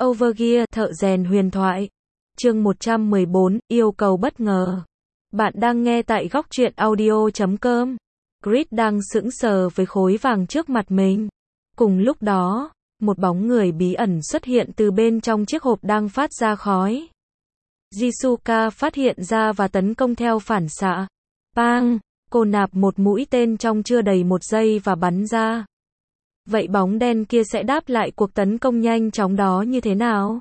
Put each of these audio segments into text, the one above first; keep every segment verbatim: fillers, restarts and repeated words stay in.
Overgear, thợ rèn huyền thoại. Chương một trăm mười bốn, yêu cầu bất ngờ. Bạn đang nghe tại góc truyện audio chấm com. Grid đang sững sờ với khối vàng trước mặt mình. Cùng lúc đó, một bóng người bí ẩn xuất hiện từ bên trong chiếc hộp đang phát ra khói. Jisuka phát hiện ra và tấn công theo phản xạ. Bang! Cô nạp một mũi tên trong chưa đầy một giây và bắn ra. Vậy bóng đen kia sẽ đáp lại cuộc tấn công nhanh chóng đó như thế nào?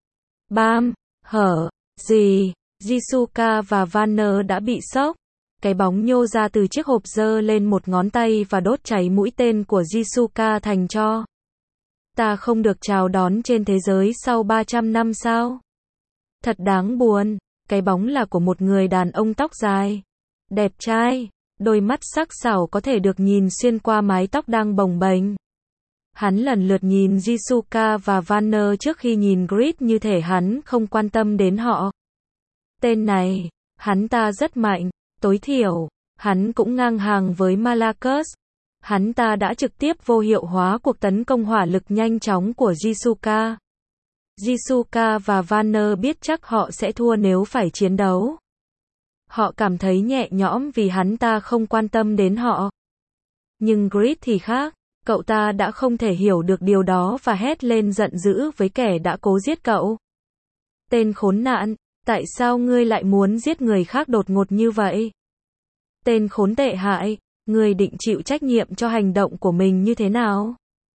Bam! Hở! Gì? Jisuka và Vanner đã bị sốc. Cái bóng nhô ra từ chiếc hộp giơ lên một ngón tay và đốt cháy mũi tên của Jisuka thành tro. Ta không được chào đón trên thế giới sau ba trăm năm sao? Thật đáng buồn. Cái bóng là của một người đàn ông tóc dài. Đẹp trai. Đôi mắt sắc sảo có thể được nhìn xuyên qua mái tóc đang bồng bềnh. Hắn lần lượt nhìn Jisuka và Vanner trước khi nhìn Grid như thể hắn không quan tâm đến họ. Tên này, hắn ta rất mạnh, tối thiểu, hắn cũng ngang hàng với Malakos. Hắn ta đã trực tiếp vô hiệu hóa cuộc tấn công hỏa lực nhanh chóng của Jisuka. Jisuka và Vanner biết chắc họ sẽ thua nếu phải chiến đấu. Họ cảm thấy nhẹ nhõm vì hắn ta không quan tâm đến họ. Nhưng Grid thì khác. Cậu ta đã không thể hiểu được điều đó và hét lên giận dữ với kẻ đã cố giết cậu. Tên khốn nạn, tại sao ngươi lại muốn giết người khác đột ngột như vậy? Tên khốn tệ hại, ngươi định chịu trách nhiệm cho hành động của mình như thế nào?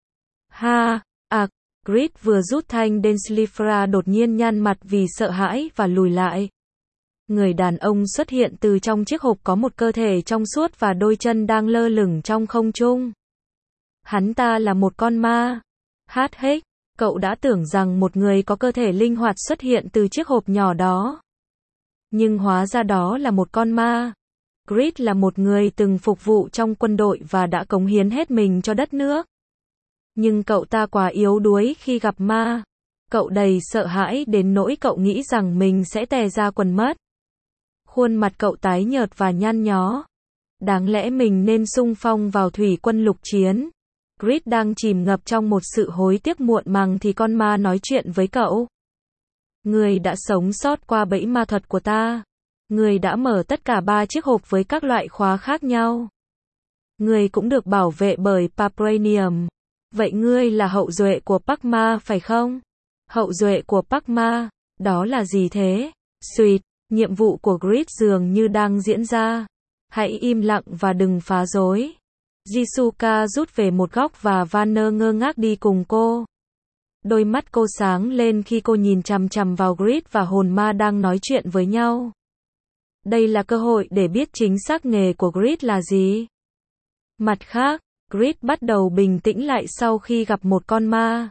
Ha, ạc, Grid vừa rút thanh Denslifra đột nhiên nhăn mặt vì sợ hãi và lùi lại. Người đàn ông xuất hiện từ trong chiếc hộp có một cơ thể trong suốt và đôi chân đang lơ lửng trong không trung. Hắn ta là một con ma. Hát hếch, cậu đã tưởng rằng một người có cơ thể linh hoạt xuất hiện từ chiếc hộp nhỏ đó. Nhưng hóa ra đó là một con ma. Grid là một người từng phục vụ trong quân đội và đã cống hiến hết mình cho đất nước. Nhưng cậu ta quá yếu đuối khi gặp ma. Cậu đầy sợ hãi đến nỗi cậu nghĩ rằng mình sẽ tè ra quần mất. Khuôn mặt cậu tái nhợt và nhăn nhó. Đáng lẽ mình nên xung phong vào thủy quân lục chiến. Grid đang chìm ngập trong một sự hối tiếc muộn màng thì con ma nói chuyện với cậu. Người đã sống sót qua bẫy ma thuật của ta. Người đã mở tất cả ba chiếc hộp với các loại khóa khác nhau. Người cũng được bảo vệ bởi Papranium. Vậy ngươi là hậu duệ của Pakma phải không? Hậu duệ của Pakma, đó là gì thế? Sweet, nhiệm vụ của Grid dường như đang diễn ra. Hãy im lặng và đừng phá rối. Jisuka rút về một góc và Vanner ngơ ngác đi cùng cô. Đôi mắt cô sáng lên khi cô nhìn chằm chằm vào Grid và hồn ma đang nói chuyện với nhau. Đây là cơ hội để biết chính xác nghề của Grid là gì. Mặt khác, Grid bắt đầu bình tĩnh lại sau khi gặp một con ma.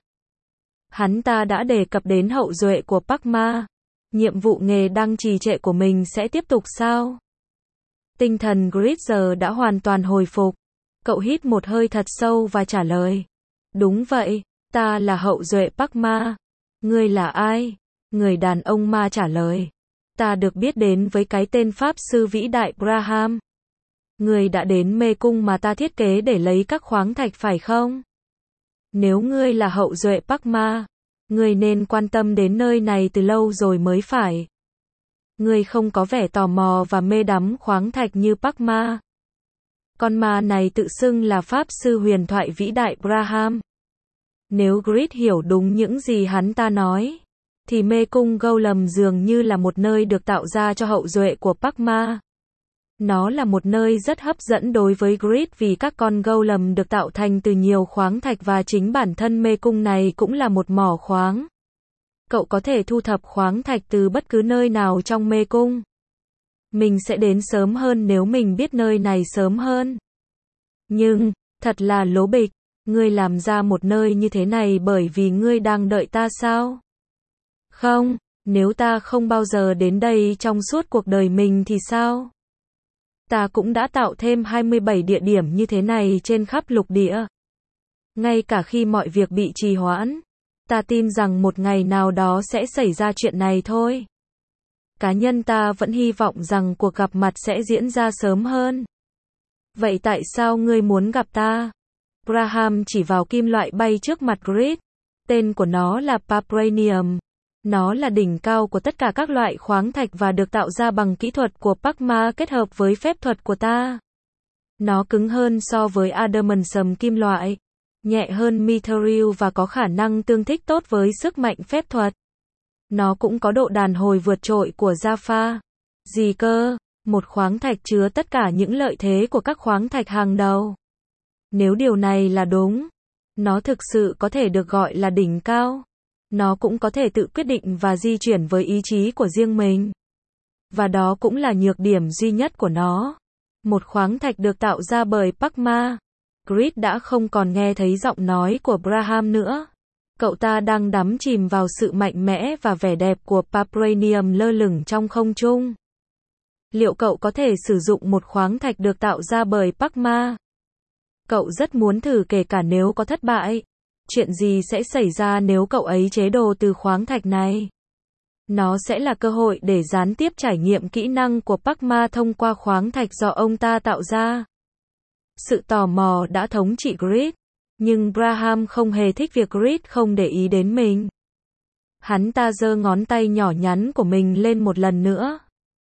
Hắn ta đã đề cập đến hậu duệ của Pakma. Nhiệm vụ nghề đang trì trệ của mình sẽ tiếp tục sao? Tinh thần Grid giờ đã hoàn toàn hồi phục. Cậu hít một hơi thật sâu và trả lời. Đúng vậy, ta là hậu duệ Pakma. Ngươi là ai? Người đàn ông ma trả lời. Ta được biết đến với cái tên Pháp sư vĩ đại Braham. Ngươi đã đến mê cung mà ta thiết kế để lấy các khoáng thạch phải không? Nếu ngươi là hậu duệ Pakma, ngươi nên quan tâm đến nơi này từ lâu rồi mới phải. Ngươi không có vẻ tò mò và mê đắm khoáng thạch như Pakma. Con ma này tự xưng là Pháp sư huyền thoại vĩ đại Braham. Nếu Grid hiểu đúng những gì hắn ta nói, thì mê cung Golem dường như là một nơi được tạo ra cho hậu duệ của Pakma. Nó là một nơi rất hấp dẫn đối với Grid vì các con Golem được tạo thành từ nhiều khoáng thạch và chính bản thân mê cung này cũng là một mỏ khoáng. Cậu có thể thu thập khoáng thạch từ bất cứ nơi nào trong mê cung. Mình sẽ đến sớm hơn nếu mình biết nơi này sớm hơn. Nhưng, thật là lố bịch, ngươi làm ra một nơi như thế này bởi vì ngươi đang đợi ta sao? Không, nếu ta không bao giờ đến đây trong suốt cuộc đời mình thì sao? Ta cũng đã tạo thêm hai mươi bảy địa điểm như thế này trên khắp lục địa. Ngay cả khi mọi việc bị trì hoãn, ta tin rằng một ngày nào đó sẽ xảy ra chuyện này thôi. Cá nhân ta vẫn hy vọng rằng cuộc gặp mặt sẽ diễn ra sớm hơn. Vậy tại sao ngươi muốn gặp ta? Graham chỉ vào kim loại bay trước mặt Grid. Tên của nó là Vibranium. Nó là đỉnh cao của tất cả các loại khoáng thạch và được tạo ra bằng kỹ thuật của Pacma kết hợp với phép thuật của ta. Nó cứng hơn so với adamantium kim loại, nhẹ hơn mithril và có khả năng tương thích tốt với sức mạnh phép thuật. Nó cũng có độ đàn hồi vượt trội của Jaffa. Gì cơ? Một khoáng thạch chứa tất cả những lợi thế của các khoáng thạch hàng đầu. Nếu điều này là đúng, nó thực sự có thể được gọi là đỉnh cao. Nó cũng có thể tự quyết định và di chuyển với ý chí của riêng mình. Và đó cũng là nhược điểm duy nhất của nó. Một khoáng thạch được tạo ra bởi Pacma. Grid đã không còn nghe thấy giọng nói của Braham nữa. Cậu ta đang đắm chìm vào sự mạnh mẽ và vẻ đẹp của Vibranium lơ lửng trong không trung. Liệu cậu có thể sử dụng một khoáng thạch được tạo ra bởi Pacma? Cậu rất muốn thử kể cả nếu có thất bại. Chuyện gì sẽ xảy ra nếu cậu ấy chế đồ từ khoáng thạch này? Nó sẽ là cơ hội để gián tiếp trải nghiệm kỹ năng của Pacma thông qua khoáng thạch do ông ta tạo ra. Sự tò mò đã thống trị Grid, nhưng Braham không hề thích việc Grid không để ý đến mình. Hắn ta giơ ngón tay nhỏ nhắn của mình lên một lần nữa.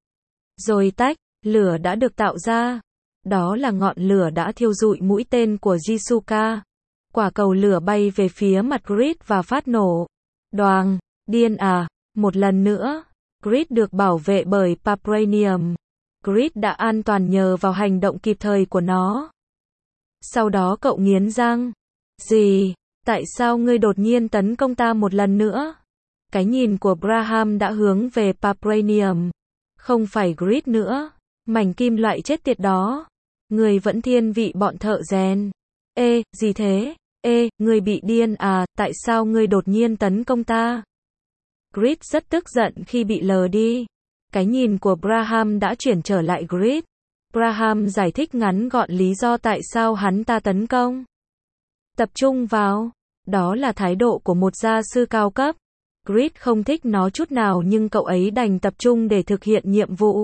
Rồi tách, lửa đã được tạo ra. Đó là ngọn lửa đã thiêu rụi mũi tên của Jisuka. Quả cầu lửa bay về phía mặt Grid và phát nổ. Đoàng, điên à, một lần nữa. Grid được bảo vệ bởi Vibranium. Grid đã an toàn nhờ vào hành động kịp thời của nó. Sau đó cậu nghiến răng. Gì? Tại sao ngươi đột nhiên tấn công ta một lần nữa? Cái nhìn của Braham đã hướng về Vibranium. Không phải Grid nữa. Mảnh kim loại chết tiệt đó. Ngươi vẫn thiên vị bọn thợ rèn. Ê, gì thế? Ê, ngươi bị điên à, tại sao ngươi đột nhiên tấn công ta? Grid rất tức giận khi bị lờ đi. Cái nhìn của Braham đã chuyển trở lại Grid. Braham giải thích ngắn gọn lý do tại sao hắn ta tấn công. Tập trung vào. Đó là thái độ của một gia sư cao cấp. Grid không thích nó chút nào nhưng cậu ấy đành tập trung để thực hiện nhiệm vụ.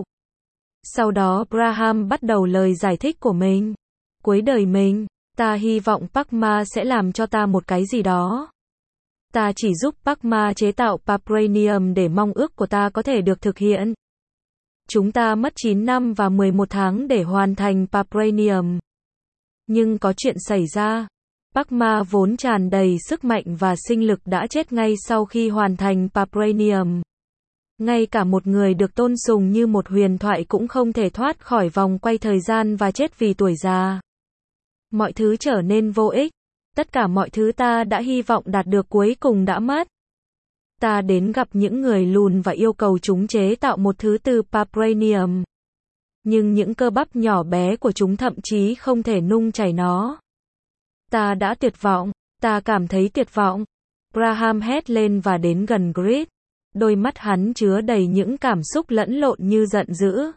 Sau đó Braham bắt đầu lời giải thích của mình. Cuối đời mình, ta hy vọng Pacma sẽ làm cho ta một cái gì đó. Ta chỉ giúp Pacma chế tạo Vibranium để mong ước của ta có thể được thực hiện. Chúng ta mất chín năm và mười một tháng để hoàn thành Vibranium. Nhưng có chuyện xảy ra. Pacma vốn tràn đầy sức mạnh và sinh lực đã chết ngay sau khi hoàn thành Vibranium. Ngay cả một người được tôn sùng như một huyền thoại cũng không thể thoát khỏi vòng quay thời gian và chết vì tuổi già. Mọi thứ trở nên vô ích. Tất cả mọi thứ ta đã hy vọng đạt được cuối cùng đã mất. Ta đến gặp những người lùn và yêu cầu chúng chế tạo một thứ từ Vibranium. Nhưng những cơ bắp nhỏ bé của chúng thậm chí không thể nung chảy nó. Ta đã tuyệt vọng. Ta cảm thấy tuyệt vọng. Braham hét lên và đến gần Grid. Đôi mắt hắn chứa đầy những cảm xúc lẫn lộn như giận dữ,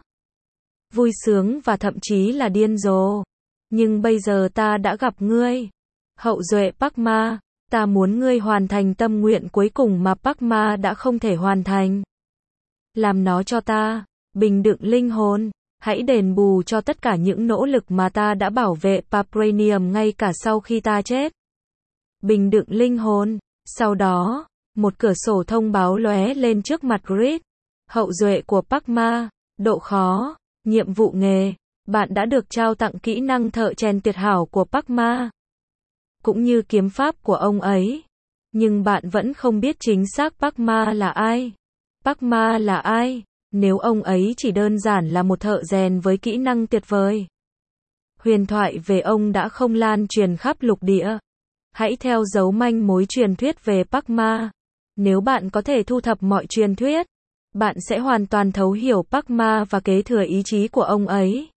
vui sướng và thậm chí là điên rồ. Nhưng bây giờ ta đã gặp ngươi. Hậu duệ Pacma, ta muốn ngươi hoàn thành tâm nguyện cuối cùng mà Pacma đã không thể hoàn thành. Làm nó cho ta, bình đựng linh hồn, hãy đền bù cho tất cả những nỗ lực mà ta đã bảo vệ Vibranium ngay cả sau khi ta chết. Bình đựng linh hồn, sau đó, một cửa sổ thông báo lóe lên trước mặt Grid. Hậu duệ của Pacma, độ khó, nhiệm vụ nghề, bạn đã được trao tặng kỹ năng thợ rèn tuyệt hảo của Pacma. Cũng như kiếm pháp của ông ấy. Nhưng bạn vẫn không biết chính xác Pacma là ai. Pacma là ai, nếu ông ấy chỉ đơn giản là một thợ rèn với kỹ năng tuyệt vời. Huyền thoại về ông đã không lan truyền khắp lục địa. Hãy theo dấu manh mối truyền thuyết về Pacma. Nếu bạn có thể thu thập mọi truyền thuyết, bạn sẽ hoàn toàn thấu hiểu Pacma và kế thừa ý chí của ông ấy.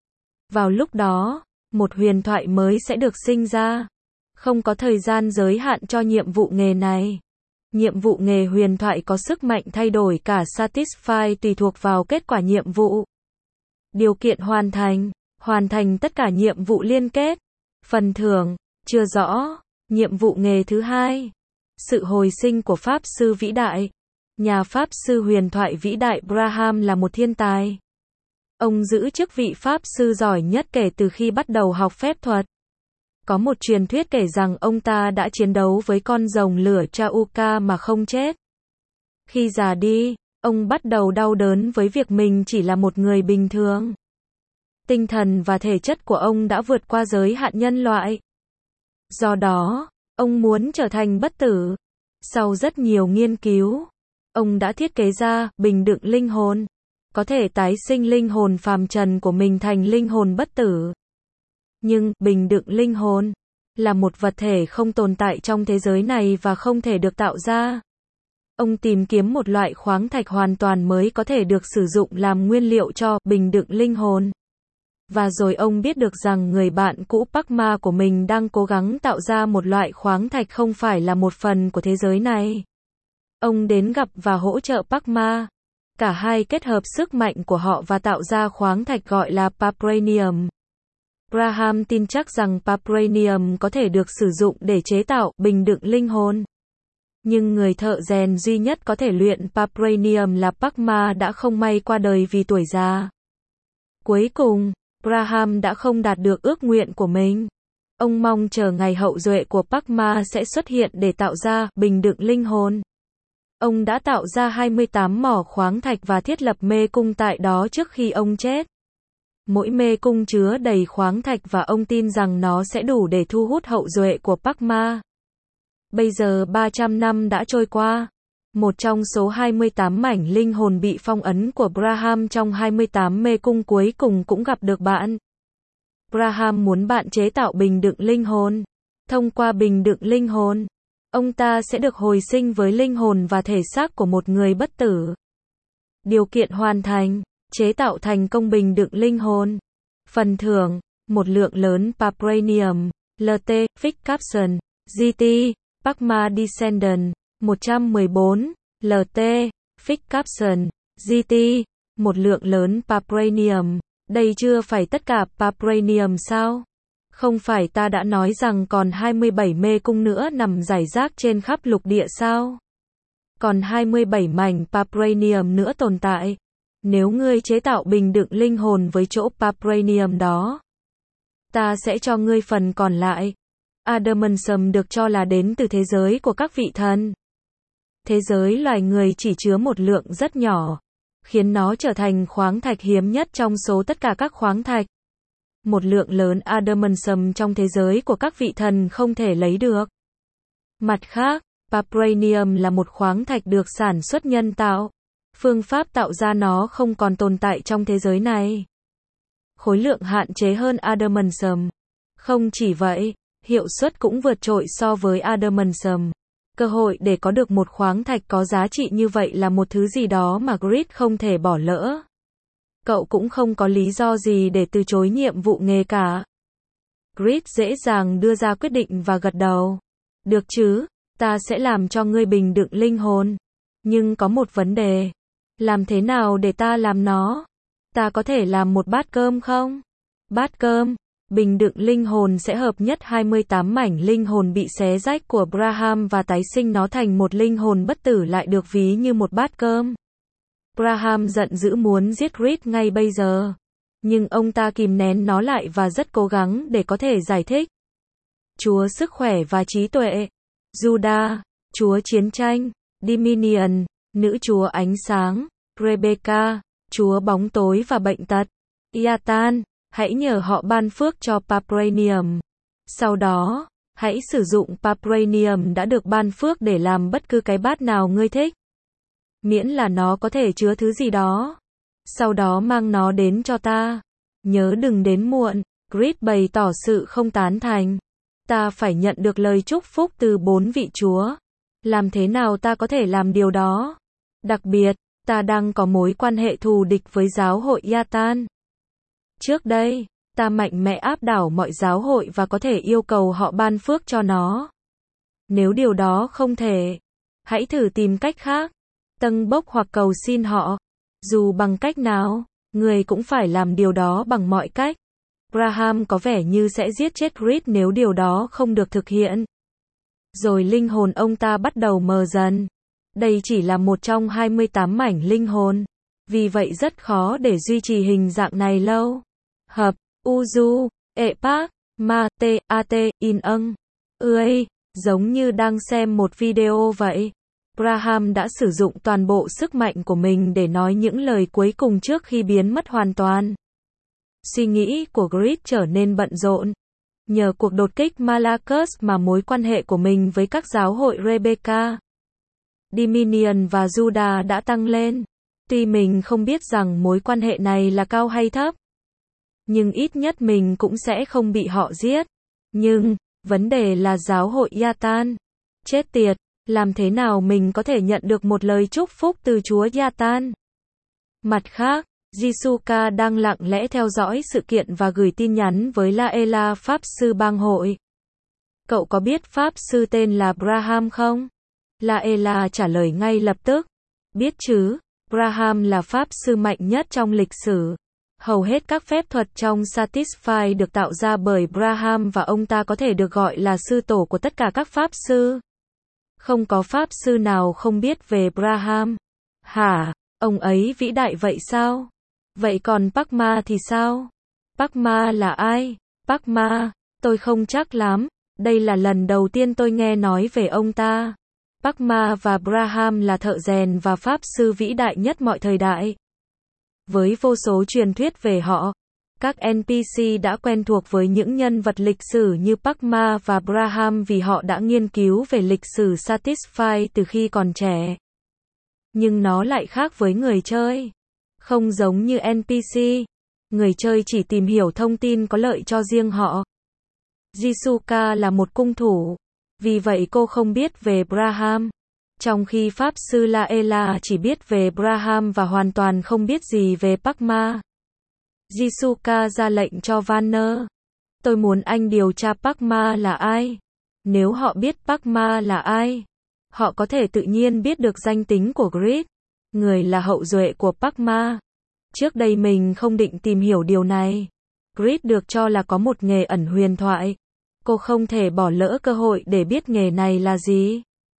Vào lúc đó, một huyền thoại mới sẽ được sinh ra. Không có thời gian giới hạn cho nhiệm vụ nghề này. Nhiệm vụ nghề huyền thoại có sức mạnh thay đổi cả Satisfy tùy thuộc vào kết quả nhiệm vụ. Điều kiện hoàn thành, hoàn thành tất cả nhiệm vụ liên kết. Phần thưởng, chưa rõ. Nhiệm vụ nghề thứ hai. Sự hồi sinh của Pháp sư vĩ đại. Nhà Pháp sư huyền thoại vĩ đại Braham là một thiên tài. Ông giữ chức vị Pháp sư giỏi nhất kể từ khi bắt đầu học phép thuật. Có một truyền thuyết kể rằng ông ta đã chiến đấu với con rồng lửa Trauka mà không chết. Khi già đi, ông bắt đầu đau đớn với việc mình chỉ là một người bình thường. Tinh thần và thể chất của ông đã vượt qua giới hạn nhân loại. Do đó, ông muốn trở thành bất tử. Sau rất nhiều nghiên cứu, ông đã thiết kế ra bình đựng linh hồn, có thể tái sinh linh hồn phàm trần của mình thành linh hồn bất tử. Nhưng, bình đựng linh hồn là một vật thể không tồn tại trong thế giới này và không thể được tạo ra. Ông tìm kiếm một loại khoáng thạch hoàn toàn mới có thể được sử dụng làm nguyên liệu cho bình đựng linh hồn. Và rồi ông biết được rằng người bạn cũ Pakma của mình đang cố gắng tạo ra một loại khoáng thạch không phải là một phần của thế giới này. Ông đến gặp và hỗ trợ Pakma. Cả hai kết hợp sức mạnh của họ và tạo ra khoáng thạch gọi là Papranium. Graham tin chắc rằng Papranium có thể được sử dụng để chế tạo bình đựng linh hồn. Nhưng người thợ rèn duy nhất có thể luyện Papranium là Pakma đã không may qua đời vì tuổi già. Cuối cùng, Graham đã không đạt được ước nguyện của mình. Ông mong chờ ngày hậu duệ của Pakma sẽ xuất hiện để tạo ra bình đựng linh hồn. Ông đã tạo ra hai mươi tám mỏ khoáng thạch và thiết lập mê cung tại đó trước khi ông chết. Mỗi mê cung chứa đầy khoáng thạch và ông tin rằng nó sẽ đủ để thu hút hậu duệ của Pakma. Bây giờ ba trăm năm đã trôi qua. Một trong số hai mươi tám mảnh linh hồn bị phong ấn của Graham trong hai mươi tám mê cung cuối cùng cũng gặp được bạn. Graham muốn bạn chế tạo bình đựng linh hồn. Thông qua bình đựng linh hồn, ông ta sẽ được hồi sinh với linh hồn và thể xác của một người bất tử. Điều kiện hoàn thành, chế tạo thành công bình đựng linh hồn. Phần thưởng, một lượng lớn Papranium, lờ tê, Fix Capson, giê tê, Pakma Descendant, một trăm mười bốn, lờ tê, Fix Capson, giê tê, một lượng lớn Papranium. Đây chưa phải tất cả Papranium sao? Không phải ta đã nói rằng còn hai mươi bảy mê cung nữa nằm rải rác trên khắp lục địa sao? Còn hai mươi bảy mảnh Papranium nữa tồn tại. Nếu ngươi chế tạo bình đựng linh hồn với chỗ Papranium đó, ta sẽ cho ngươi phần còn lại. Adamantium được cho là đến từ thế giới của các vị thần. Thế giới loài người chỉ chứa một lượng rất nhỏ, khiến nó trở thành khoáng thạch hiếm nhất trong số tất cả các khoáng thạch. Một lượng lớn Adamantium trong thế giới của các vị thần không thể lấy được. Mặt khác, Papranium là một khoáng thạch được sản xuất nhân tạo. Phương pháp tạo ra nó không còn tồn tại trong thế giới này. Khối lượng hạn chế hơn Adamantium. Không chỉ vậy, hiệu suất cũng vượt trội so với Adamantium. Cơ hội để có được một khoáng thạch có giá trị như vậy là một thứ gì đó mà Grid không thể bỏ lỡ. Cậu cũng không có lý do gì để từ chối nhiệm vụ nghề cả. Grid dễ dàng đưa ra quyết định và gật đầu. Được chứ, ta sẽ làm cho ngươi bình đựng linh hồn. Nhưng có một vấn đề. Làm thế nào để ta làm nó? Ta có thể làm một bát cơm không? Bát cơm. Bình đựng linh hồn sẽ hợp nhất hai mươi tám mảnh linh hồn bị xé rách của Graham và tái sinh nó thành một linh hồn bất tử lại được ví như một bát cơm. Graham giận dữ muốn giết Grid ngay bây giờ. Nhưng ông ta kìm nén nó lại và rất cố gắng để có thể giải thích. Chúa sức khỏe và trí tuệ. Judah, chúa chiến tranh. Dominion, nữ chúa ánh sáng. Rebecca, chúa bóng tối và bệnh tật. Iatan, hãy nhờ họ ban phước cho Papranium. Sau đó, hãy sử dụng Papranium đã được ban phước để làm bất cứ cái bát nào ngươi thích. Miễn là nó có thể chứa thứ gì đó. Sau đó mang nó đến cho ta. Nhớ đừng đến muộn. Grid bày tỏ sự không tán thành. Ta phải nhận được lời chúc phúc từ bốn vị chúa. Làm thế nào ta có thể làm điều đó? Đặc biệt, ta đang có mối quan hệ thù địch với giáo hội Iatan. Trước đây, ta mạnh mẽ áp đảo mọi giáo hội và có thể yêu cầu họ ban phước cho nó. Nếu điều đó không thể, hãy thử tìm cách khác. Tâng bốc hoặc cầu xin họ. Dù bằng cách nào, người cũng phải làm điều đó bằng mọi cách. Graham có vẻ như sẽ giết chết Grid nếu điều đó không được thực hiện. Rồi linh hồn ông ta bắt đầu mờ dần. Đây chỉ là một trong hai mươi tám mảnh linh hồn. Vì vậy rất khó để duy trì hình dạng này lâu. Hợp, Uju, Epak, Ma, T, A, T, in âng. Ươi, giống như đang xem một video vậy. Graham đã sử dụng toàn bộ sức mạnh của mình để nói những lời cuối cùng trước khi biến mất hoàn toàn. Suy nghĩ của Grid trở nên bận rộn. Nhờ cuộc đột kích Malakos mà mối quan hệ của mình với các giáo hội Rebecca, Dominion và Judah đã tăng lên. Tuy mình không biết rằng mối quan hệ này là cao hay thấp, nhưng ít nhất mình cũng sẽ không bị họ giết. Nhưng, vấn đề là giáo hội Yatan. Chết tiệt, làm thế nào mình có thể nhận được một lời chúc phúc từ Chúa Yatan? Mặt khác, Jisuka đang lặng lẽ theo dõi sự kiện và gửi tin nhắn với Laela Pháp Sư bang hội. Cậu có biết Pháp Sư tên là Braham không? Laela trả lời ngay lập tức. Biết chứ, Braham là Pháp Sư mạnh nhất trong lịch sử. Hầu hết các phép thuật trong Satisfy được tạo ra bởi Braham và ông ta có thể được gọi là sư tổ của tất cả các Pháp Sư. Không có Pháp Sư nào không biết về Braham. Hả? Ông ấy vĩ đại vậy sao? Vậy còn Pakma thì sao? Pakma là ai? Pakma, tôi không chắc lắm. Đây là lần đầu tiên tôi nghe nói về ông ta. Pakma và Braham là thợ rèn và Pháp Sư vĩ đại nhất mọi thời đại. Với vô số truyền thuyết về họ, các en pê xê đã quen thuộc với những nhân vật lịch sử như Pakma và Braham vì họ đã nghiên cứu về lịch sử Satisfy từ khi còn trẻ. Nhưng nó lại khác với người chơi. Không giống như en pê xê, người chơi chỉ tìm hiểu thông tin có lợi cho riêng họ. Jisuka là một cung thủ, vì vậy cô không biết về Braham. Trong khi Pháp Sư Laela chỉ biết về Braham và hoàn toàn không biết gì về Pakma. Jisuka ra lệnh cho Vanner. Tôi muốn anh điều tra Pakma là ai. Nếu họ biết Pakma là ai, họ có thể tự nhiên biết được danh tính của Grid, người là hậu duệ của Pakma. Trước đây mình không định tìm hiểu điều này. Grid được cho là có một nghề ẩn huyền thoại. Cô không thể bỏ lỡ cơ hội để biết nghề này là gì.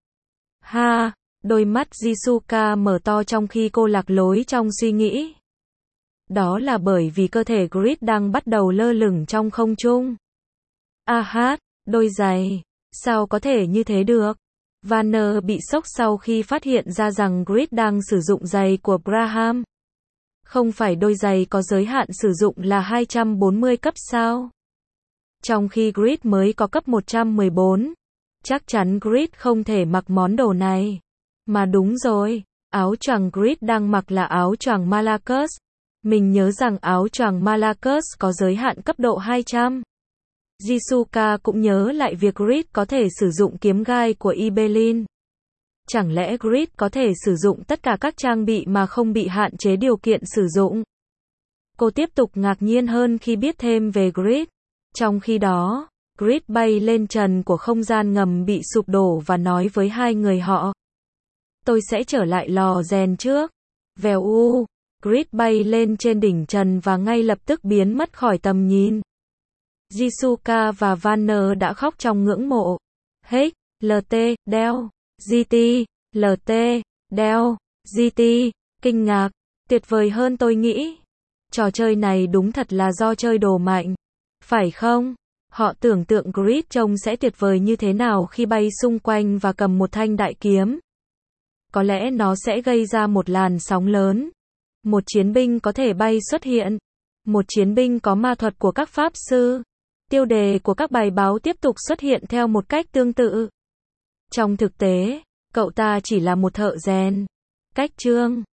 Ha, đôi mắt Jisuka mở to trong khi cô lạc lối trong suy nghĩ. Đó là bởi vì cơ thể Grid đang bắt đầu lơ lửng trong không trung. A hát, đôi giày. Sao có thể như thế được? Vanner bị sốc sau khi phát hiện ra rằng Grid đang sử dụng giày của Braham. Không phải đôi giày có giới hạn sử dụng là hai trăm bốn mươi cấp sao? Trong khi Grid mới có cấp một trăm mười bốn. Chắc chắn Grid không thể mặc món đồ này. Mà đúng rồi, áo choàng Grid đang mặc là áo choàng Malakos. Mình nhớ rằng áo choàng Malakos có giới hạn cấp độ hai trăm. Jisuka cũng nhớ lại việc Grid có thể sử dụng kiếm gai của Ibelin. Chẳng lẽ Grid có thể sử dụng tất cả các trang bị mà không bị hạn chế điều kiện sử dụng? Cô tiếp tục ngạc nhiên hơn khi biết thêm về Grid. Trong khi đó, Grid bay lên trần của không gian ngầm bị sụp đổ và nói với hai người họ. Tôi sẽ trở lại lò rèn trước. Vèo u, Grid bay lên trên đỉnh trần và ngay lập tức biến mất khỏi tầm nhìn. Jisuka và Vanner đã khóc trong ngưỡng mộ. Hey, lờ tê, đeo, giê tê, lờ tê, đeo, giê tê, kinh ngạc, tuyệt vời hơn tôi nghĩ. Trò chơi này đúng thật là do chơi đồ mạnh. Phải không? Họ tưởng tượng Grid trông sẽ tuyệt vời như thế nào khi bay xung quanh và cầm một thanh đại kiếm. Có lẽ nó sẽ gây ra một làn sóng lớn. Một chiến binh có thể bay xuất hiện. Một chiến binh có ma thuật của các pháp sư. Tiêu đề của các bài báo tiếp tục xuất hiện theo một cách tương tự. Trong thực tế, cậu ta chỉ là một thợ rèn. Cách chương